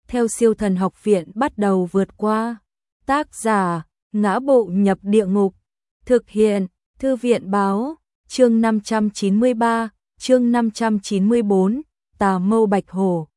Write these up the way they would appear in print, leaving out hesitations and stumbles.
theo Siêu Thần Học Viện bắt đầu vượt qua. Tác giả: Ngã Bộ Nhập Địa Ngục. Thực hiện: Thư viện báo. Chương 593, chương 594, Tà Mâu Bạch Hổ.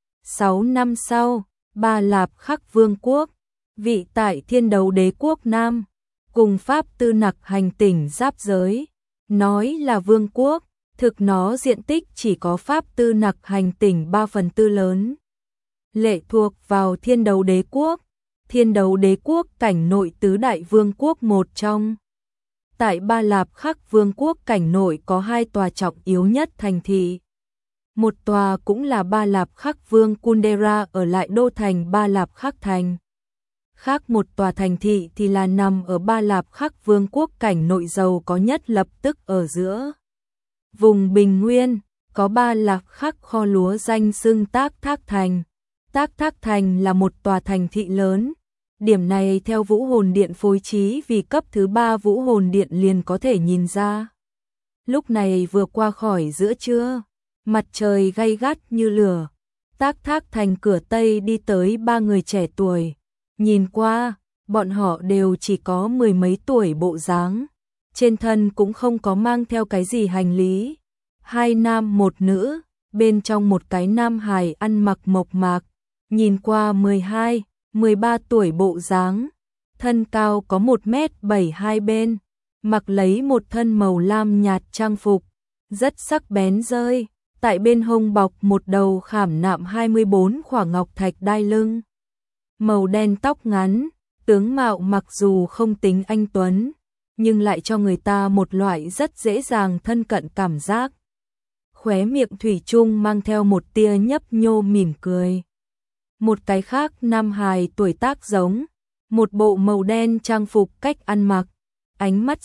6 năm sau, Ba Lạp Khắc Vương quốc, vị tại Thiên Đấu Đế quốc Nam, cùng Pháp Tư Nặc hành tỉnh giáp giới. Nói là vương quốc, thực nó diện tích chỉ có Pháp Tư Nặc hành tỉnh 3/4 lớn. Lệ thuộc vào Thiên Đấu Đế quốc. Thiên Đấu Đế quốc cảnh nội tứ đại vương quốc một trong. Tại Ba Lạp Khắc Vương quốc cảnh nội có 2 tòa trọng yếu nhất thành thị. Một tòa cũng là Ba Lạp Khắc Vương Kundera ở lại đô thành Ba Lạp Khắc Thành. Khác một tòa thành thị thì là nằm ở Ba Lạp Khắc Vương quốc cảnh nội giàu có nhất, lập tức ở giữa vùng Bình Nguyên, có Ba Lạp Khắc kho lúa danh xưng Tác Thác Thành. Tác Thác Thành là một tòa thành thị lớn. Điểm này theo Vũ Hồn Điện phối trí vì cấp thứ 3 Vũ Hồn Điện liền có thể nhìn ra. Lúc này vừa qua khỏi giữa trưa, mặt trời gay gắt như lửa. Tác Thác Thành cửa Tây đi tới 3 người trẻ tuổi. Nhìn qua, bọn họ đều chỉ có 10 mấy tuổi bộ dáng. Trên thân cũng không có mang theo cái gì hành lý. 2 nam 1 nữ, bên trong một cái nam hài ăn mặc mộc mạc. Nhìn qua 12, 13 tuổi bộ dáng. Thân cao có 1m7 hai bên. Mặc lấy một thân màu lam nhạt trang phục. Rất sắc bén rơi. Tại bên hông bọc một đầu khảm nạm 24 khỏa ngọc thạch đai lưng. Màu đen tóc ngắn, tướng mạo mặc dù không tính anh tuấn, nhưng lại cho người ta một loại rất dễ dàng thân cận cảm giác. Khóe miệng thủy chung mang theo một tia nhấp nhô mỉm cười. Một cái khác nam hài tuổi tác giống, một bộ màu đen trang phục cách ăn mặc, ánh mắt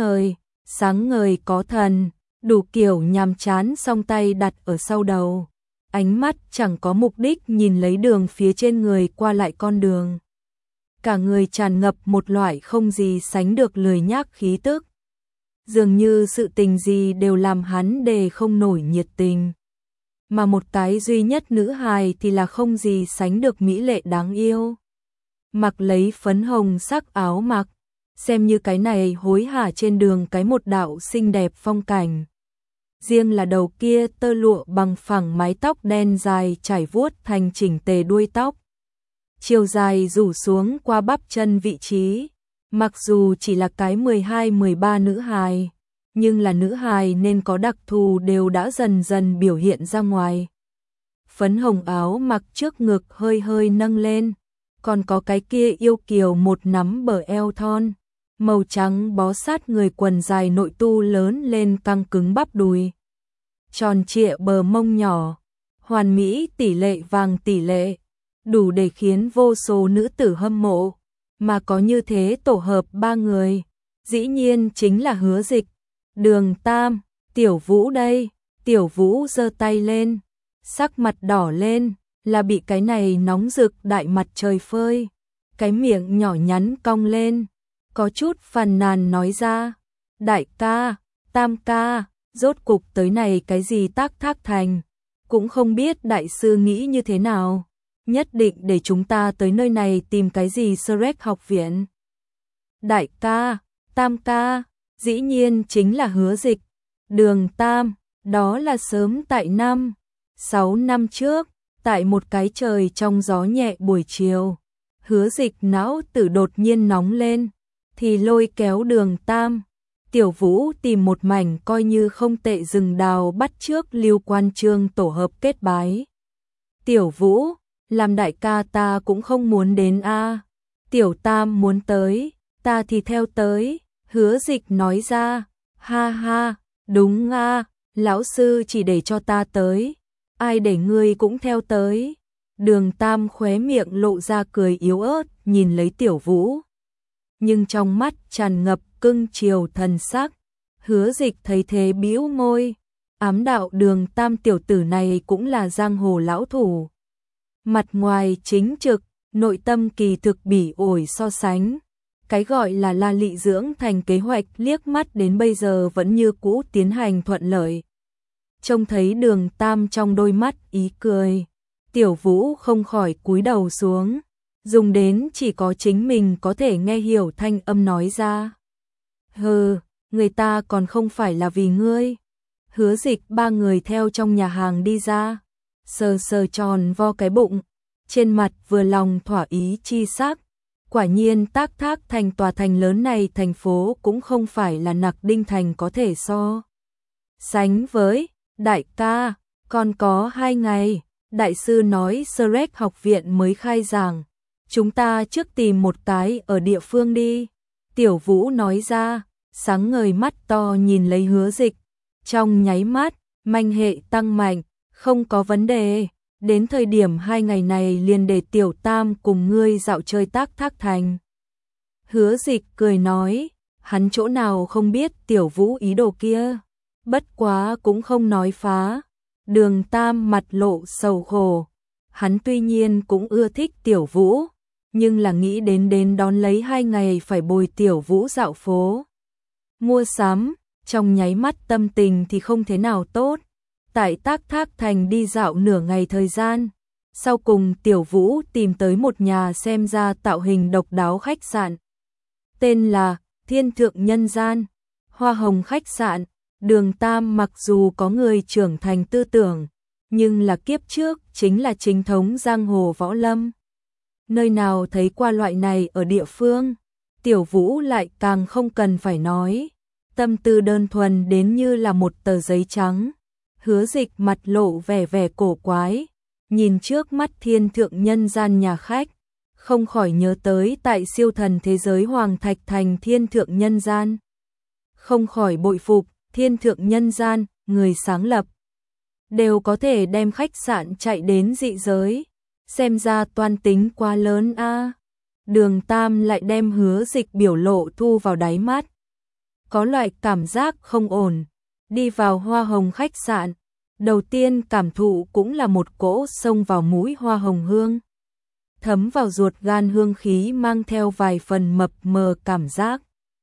sáng ngời có thần, đủ kiểu nhàm chán, song tay đặt ở sau đầu. Ánh mắt chẳng có mục đích nhìn lấy đường phía trên người qua lại con đường. Cả người tràn ngập một loại không gì sánh được lười nhác khí tức. Dường như sự tình gì đều làm hắn đề không nổi nhiệt tình. Mà một cái duy nhất nữ hài thì là không gì sánh được mỹ lệ đáng yêu. Mặc lấy phấn hồng sắc áo mặc, xem như cái này hối hả trên đường cái một đạo xinh đẹp phong cảnh. Riêng là đầu kia tơ lụa bằng phẳng mái tóc đen dài trải vuốt thành chỉnh tề đuôi tóc. Chiều dài rủ xuống qua bắp chân vị trí. Mặc dù chỉ là cái 12-13 nữ hài, nhưng là nữ hài nên có đặc thù đều đã dần dần biểu hiện ra ngoài. Phấn hồng áo mặc trước ngực hơi hơi nâng lên, còn có cái kia yêu kiều một nắm bờ eo thon. Màu trắng bó sát người, quần dài nội tu lớn lên căng cứng bắp đùi. Tròn trịa bờ mông nhỏ, hoàn mỹ tỷ lệ vàng tỷ lệ, đủ để khiến vô số nữ tử hâm mộ. Mà có như thế tổ hợp 3 người, dĩ nhiên chính là Hứa Dịch, Đường Tam, Tiểu Vũ đây. Tiểu Vũ giơ tay lên, sắc mặt đỏ lên, là bị cái này nóng rực đại mặt trời phơi. Cái miệng nhỏ nhắn cong lên, có chút phàn nàn nói ra: đại ca, Tam ca, rốt cục tới này cái gì Tác Thác Thành, cũng không biết đại sư nghĩ như thế nào, nhất định để chúng ta tới nơi này tìm cái gì Shrek học viện. Đại ca, Tam ca, dĩ nhiên chính là Hứa Dịch, Đường Tam, đó là sớm tại 6 năm trước, tại một cái trời trong gió nhẹ buổi chiều. Hứa Dịch não tử đột nhiên nóng lên, thì lôi kéo Đường Tam, Tiểu Vũ tìm một mảnh coi như không tệ rừng đào bắt trước Lưu Quan Trương tổ hợp kết bái. Tiểu Vũ, làm đại ca ta cũng không muốn đến a. Tiểu Tam muốn tới, ta thì theo tới. Hứa Dịch nói ra: ha ha, đúng a, lão sư chỉ để cho ta tới, ai để ngươi cũng theo tới. Đường Tam khóe miệng lộ ra cười yếu ớt nhìn lấy Tiểu Vũ, nhưng trong mắt tràn ngập cưng chiều thần sắc. Hứa Dịch thấy thế bĩu môi, ám đạo Đường Tam tiểu tử này cũng là giang hồ lão thủ. Mặt ngoài chính trực, nội tâm kỳ thực bỉ ổi so sánh. Cái gọi là La Lị dưỡng thành kế hoạch liếc mắt đến bây giờ vẫn như cũ tiến hành thuận lợi. Trông thấy Đường Tam trong đôi mắt ý cười, Tiểu Vũ không khỏi cúi đầu xuống, dùng đến chỉ có chính mình có thể nghe hiểu thanh âm nói ra. Hừ, người ta còn không phải là vì ngươi. Hứa Dịch ba người theo trong nhà hàng đi ra, sờ sờ tròn vo cái bụng, trên mặt vừa lòng thỏa ý chi sắc. Quả nhiên Tác Thác Thành, tòa thành lớn này, thành phố cũng không phải là Nặc Đinh Thành có thể so sánh với. Đại ca, còn có 2 ngày, đại sư nói Shrek học viện mới khai giảng, chúng ta trước tìm một cái ở địa phương đi. Tiểu Vũ nói ra, sáng ngời mắt to nhìn lấy Hứa Dịch, trong nháy mắt, manh hệ tăng mạnh, không có vấn đề. Đến thời điểm 2 ngày này liền để Tiểu Tam cùng ngươi dạo chơi Tác Thác Thành. Hứa Dịch cười nói, hắn chỗ nào không biết Tiểu Vũ ý đồ kia, bất quá cũng không nói phá. Đường Tam mặt lộ sầu khổ, hắn tuy nhiên cũng ưa thích Tiểu Vũ, nhưng là nghĩ đến đón lấy 2 ngày phải bồi Tiểu Vũ dạo phố mua sắm, trong nháy mắt tâm tình thì không thế nào tốt. Tại Tác Thác Thành đi dạo nửa ngày thời gian, sau cùng Tiểu Vũ tìm tới một nhà xem ra tạo hình độc đáo khách sạn. Tên là Thiên Thượng Nhân Gian, Hoa Hồng khách sạn. Đường Tam mặc dù có người trưởng thành tư tưởng, nhưng là kiếp trước chính là chính thống giang hồ võ lâm. Nơi nào thấy qua loại này ở địa phương, Tiểu Vũ lại càng không cần phải nói. Tâm tư đơn thuần đến như là một tờ giấy trắng. Hứa Dịch mặt lộ vẻ cổ quái, nhìn trước mắt Thiên Thượng Nhân Gian nhà khách, không khỏi nhớ tới tại siêu thần thế giới Hoàng Thạch Thành Thiên Thượng Nhân Gian. Không khỏi bội phục, Thiên Thượng Nhân Gian, người sáng lập, đều có thể đem khách sạn chạy đến dị giới, xem ra toan tính quá lớn a. Đường Tam lại đem Hứa Dịch biểu lộ thu vào đáy mắt, có loại cảm giác không ổn. Đi vào Hoa Hồng khách sạn, đầu tiên cảm thụ cũng là một cỗ xông vào mũi hoa hồng hương, thấm vào ruột gan hương khí mang theo vài phần mập mờ cảm giác,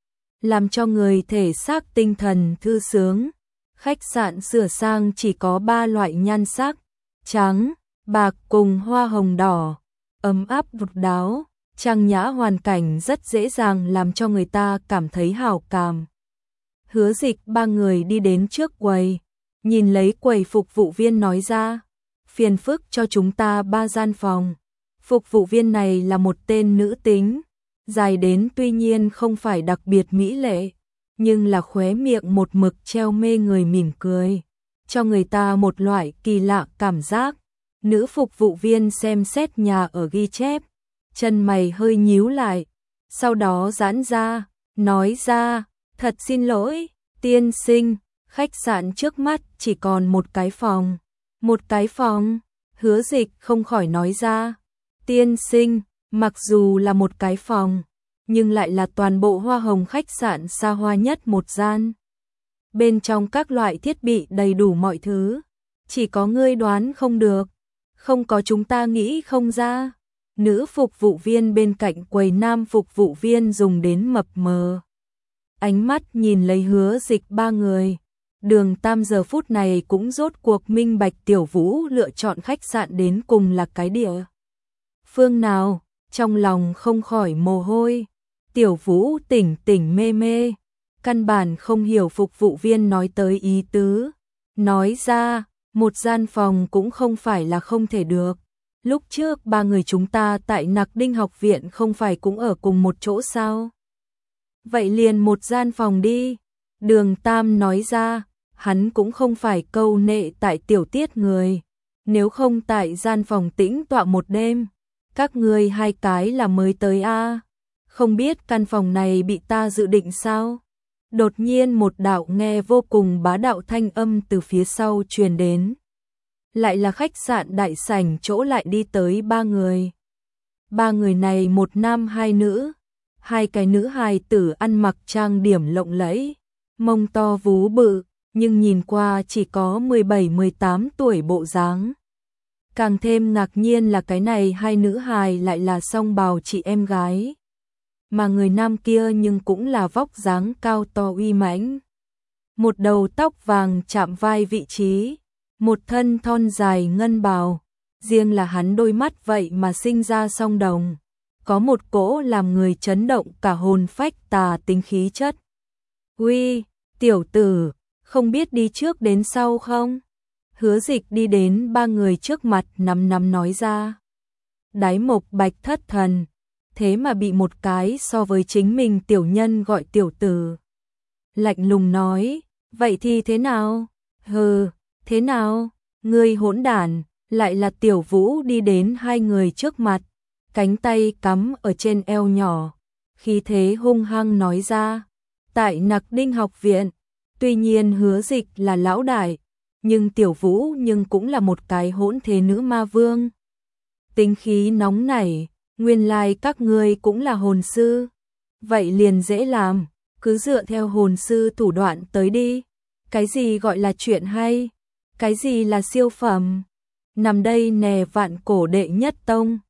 làm cho người thể xác tinh thần thư sướng. Khách sạn sửa sang chỉ có 3 loại nhan sắc, trắng, bạc cùng hoa hồng đỏ, ấm áp độc đáo, trang nhã, hoàn cảnh rất dễ dàng làm cho người ta cảm thấy hảo cảm. Hứa Dịch ba người đi đến trước quầy, nhìn lấy quầy, phục vụ viên nói ra, phiền phức cho chúng ta 3 gian phòng. Phục vụ viên này là một tên nữ tính, dài đến tuy nhiên không phải đặc biệt mỹ lệ, nhưng là khóe miệng một mực treo mê người mỉm cười, cho người ta một loại kỳ lạ cảm giác. Nữ phục vụ viên xem xét nhà ở ghi chép, chân mày hơi nhíu lại, sau đó giãn ra, nói ra, thật xin lỗi, tiên sinh, khách sạn trước mắt chỉ còn một cái phòng. Một cái phòng? Hứa Dịch không khỏi nói ra, tiên sinh, mặc dù là một cái phòng, nhưng lại là toàn bộ Hoa Hồng khách sạn xa hoa nhất một gian. Bên trong các loại thiết bị đầy đủ mọi thứ, chỉ có ngươi đoán không được, không có chúng ta nghĩ không ra. Nữ phục vụ viên bên cạnh quầy, nam phục vụ viên dùng đến mập mờ ánh mắt nhìn lấy Hứa Dịch ba người. Đường Tam giờ phút này cũng rốt cuộc minh bạch Tiểu Vũ lựa chọn khách sạn đến cùng là cái địa phương nào, trong lòng không khỏi mồ hôi. Tiểu Vũ tỉnh tỉnh mê mê, căn bản không hiểu phục vụ viên nói tới ý tứ, nói ra, một gian phòng cũng không phải là không thể được. Lúc trước 3 người chúng ta tại Nặc Đinh học viện không phải cũng ở cùng một chỗ sao? Vậy liền một gian phòng đi. Đường Tam nói ra, hắn cũng không phải câu nệ tại tiểu tiết người, nếu không tại gian phòng tĩnh tọa một đêm. Các ngươi 2 cái là mới tới a, không biết căn phòng này bị ta dự định sao? Đột nhiên một đạo nghe vô cùng bá đạo thanh âm từ phía sau truyền đến. Lại là khách sạn đại sảnh chỗ lại đi tới 3 người. 3 người này một nam 2 nữ, 2 cái nữ hài tử ăn mặc trang điểm lộng lẫy, mông to vú bự, nhưng nhìn qua chỉ có 17-18 tuổi bộ dáng. Càng thêm ngạc nhiên là cái này 2 nữ hài lại là song bào chị em gái, mà người nam kia nhưng cũng là vóc dáng cao to uy mãnh, một đầu tóc vàng chạm vai vị trí, một thân thon dài ngân bào, riêng là hắn đôi mắt vậy mà sinh ra song đồng, có một cỗ làm người chấn động cả hồn phách tà tính khí chất. Uy, tiểu tử, không biết đi trước đến sau không? Hứa Dịch đi đến ba người trước mặt nắm nói ra. Đái Mộc Bạch thất thần, thế mà bị một cái so với chính mình tiểu nhân gọi tiểu tử. Lạnh lùng nói, vậy thì thế nào? Hừ, thế nào? Ngươi hỗn đản, lại là Tiểu Vũ đi đến hai người trước mặt, cánh tay cắm ở trên eo nhỏ, khí thế hung hăng nói ra. Tại Nặc Đinh học viện, tuy nhiên Hứa Dịch là lão đại, nhưng Tiểu Vũ nhưng cũng là một cái hỗn thế nữ ma vương. Tính khí nóng nảy, nguyên lai các ngươi cũng là hồn sư. Vậy liền dễ làm, cứ dựa theo hồn sư thủ đoạn tới đi. Cái gì gọi là chuyện hay? Cái gì là siêu phẩm? Nằm đây nè Vạn Cổ đệ nhất tông,